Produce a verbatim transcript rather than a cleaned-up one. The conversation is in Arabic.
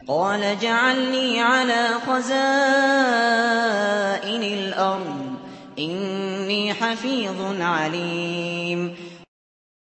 قَالَ اجْعَلْنِي عَلَىٰ خَزَائِنِ الْأَرْضِ ۖ إِنِّي حَفِيظٌ عَلِيمٌ